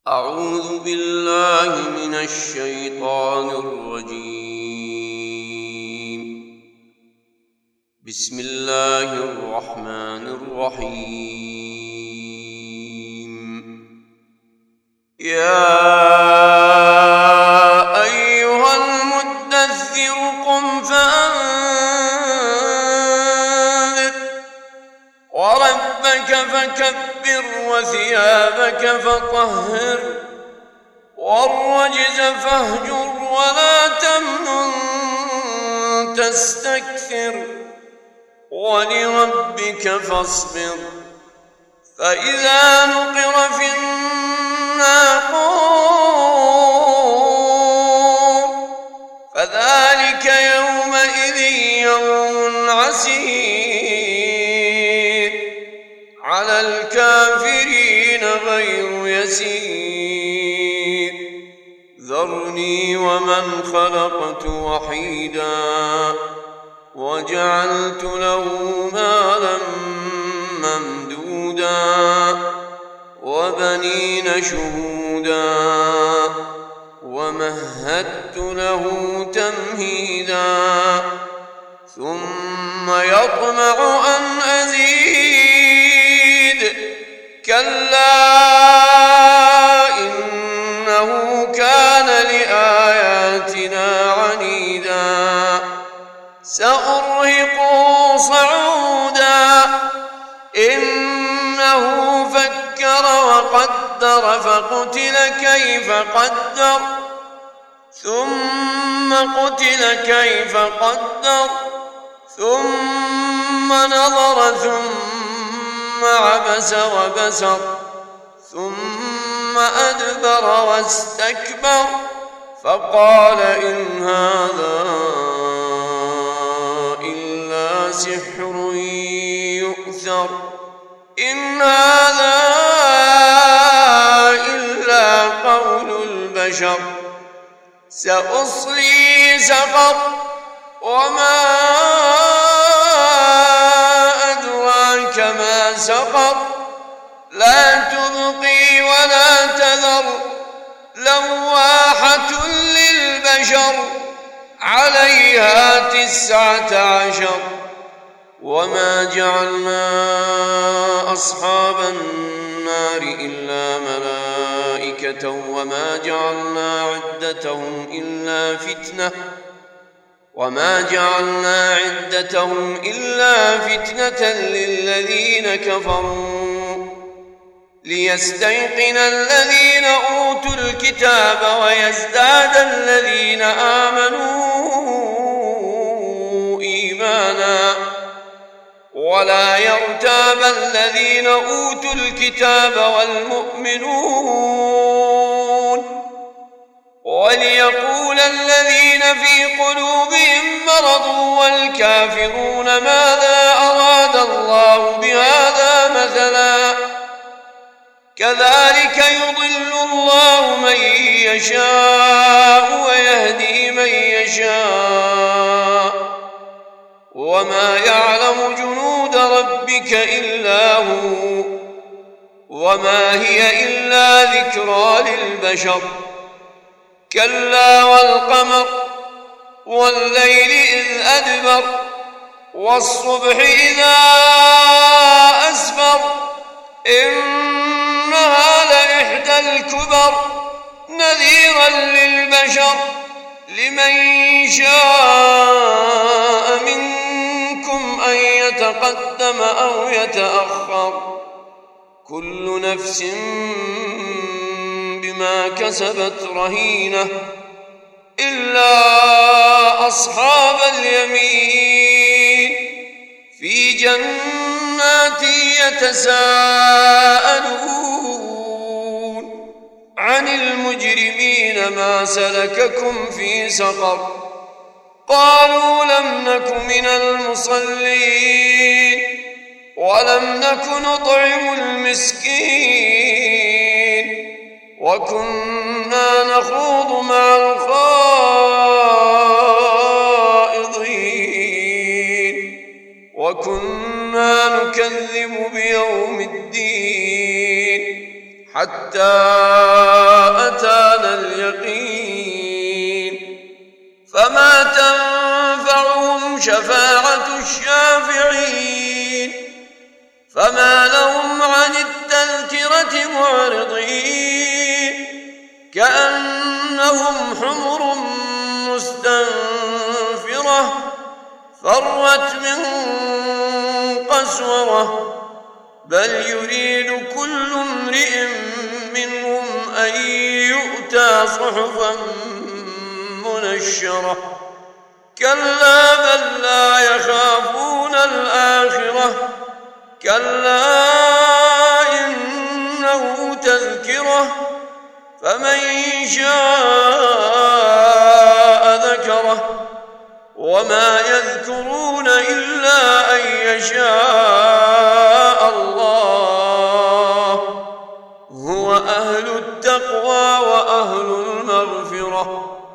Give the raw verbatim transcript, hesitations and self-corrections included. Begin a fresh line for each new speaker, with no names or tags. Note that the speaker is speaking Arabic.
أعوذ بالله من الشيطان الرجيم. بسم الله الرحمن الرحيم. يا أيها المدثر قم فأنذر وربك فكبر وثيابك فطهر والرجز فاهجر ولا تمنن تستكثر ولربك فاصبر. فإذا نقر في الناقور فذلك يومئذ يوم عسير على الكافرين غير يسير. ذرني ومن خلقت وحيدا وجعلت له مالا ممدودا وبنين شهودا ومهدت له تمهيدا ثم يطمع أن أزيد كلا إنه كان لآياتنا عنيدا سأرهقه صعودا إنه فكر وقدر فقتل كيف قدر ثم قتل كيف قدر ثم نظر ثم عبس وبسر ثم أدبر واستكبر فقال إن هذا إلا سحر يؤثر إن هذا إلا قول البشر سأصلي سقر وما أدراك ما سقر لا تبقي ولا تذر لواحة للبشر عليها تسعة عشر. وما جعلنا أصحاب النار إلا ملائكة وما جعلنا عدتهم إلا فتنة وما جعلنا عدتهم إلا فتنة للذين كفروا ليستيقن الذين أوتوا الكتاب ويزداد الذين آمنوا إيمانا ولا يرتاب الذين أوتوا الكتاب والمؤمنون وليقول الذين في قلوبهم مرض والكافرون ماذا أراد الله بهذا مثلا كذلك يضل الله من يشاء ويهدي من يشاء وما يعلم جنود ربك إلا هو وما هي إلا ذكرى للبشر. كلا والقمر والليل إذ أدبر والصبح إذا أسفر إنها لإحدى الكبر نذيرا للبشر لمن شاء منكم أن يتقدم أو يتأخر كل نفس بما كسبت رهينة إلا أصحاب اليمين في جنات يتساءلون عن المجرمين ما سلككم في سقر قالوا لم نك من المصلين ولم نك نطعم المسكين وكنا نخوض مع الخائضين وكنا نكذب بيوم الدين حتى أتانا اليقين فما تنفعهم شفاعة الشافعين فما لهم عن التذكرة معرضين كأنهم حمر مستنفرة فرت من قسورة بل يريد كل امرئ منهم أن يؤتى صحفا منشرة كلا بل لا يخافون الآخرة كلا إنه تذكرة فمن شاء ذكره وما يذكرون إلا أن يشاء الله هو أهل التقوى وأهل المغفرة